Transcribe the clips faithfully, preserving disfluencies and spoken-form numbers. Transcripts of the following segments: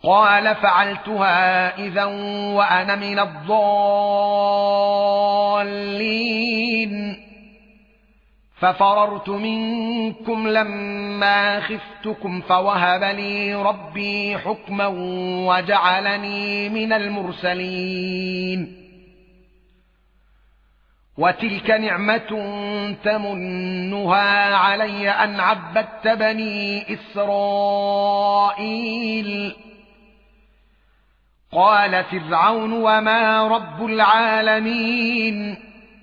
قال فعلتها إذا وأنا من الضالين ففررت منكم لما خفتكم فوهب لي ربي حكما وجعلني من المرسلين وتلك نعمة تمنها علي أن عبدت بني إسرائيل قال فرعون وما رب العالمين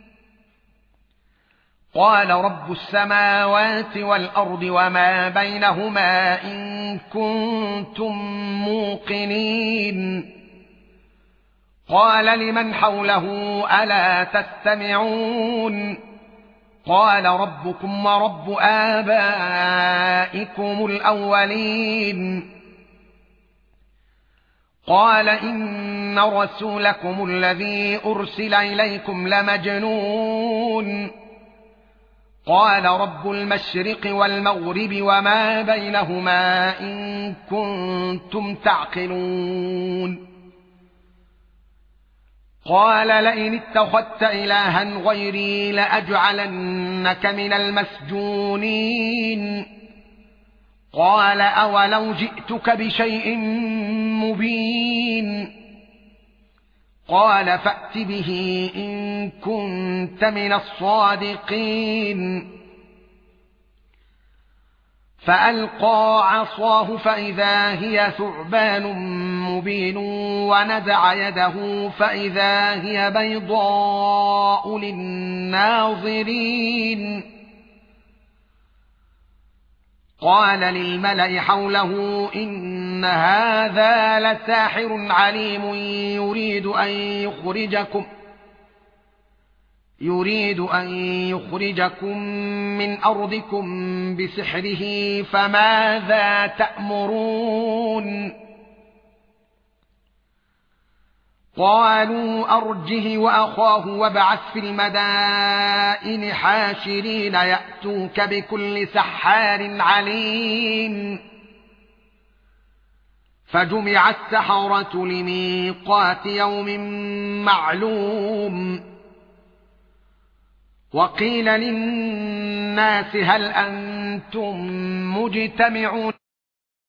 قال رب السماوات والأرض وما بينهما إن كنتم موقنين قال لمن حوله ألا تستمعون قال ربكم ورب آبائكم الأولين قال إن رسولكم الذي أرسل إليكم لمجنون قال رب المشرق والمغرب وما بينهما إن كنتم تعقلون قال لئن اتخذت إلها غيري لأجعلنك من المسجونين قال أولو جئتك بشيء مبين قال فأت به إن كنت من الصادقين فألقى عصاه فإذا هي ثعبان مبين ونزع يده فإذا هي بيضاء للناظرين قال للملأ حوله إن هذا لساحر عليم يريد أن يخرجكم يريد أن يخرجكم من أرضكم بسحره فماذا تأمرون قالوا أرجه وأخاه وابعث في المدائن حاشرين يأتوك بكل سحار عليم فجمع السحرة لميقات يوم معلوم وقيل للناس هل أنتم مجتمعون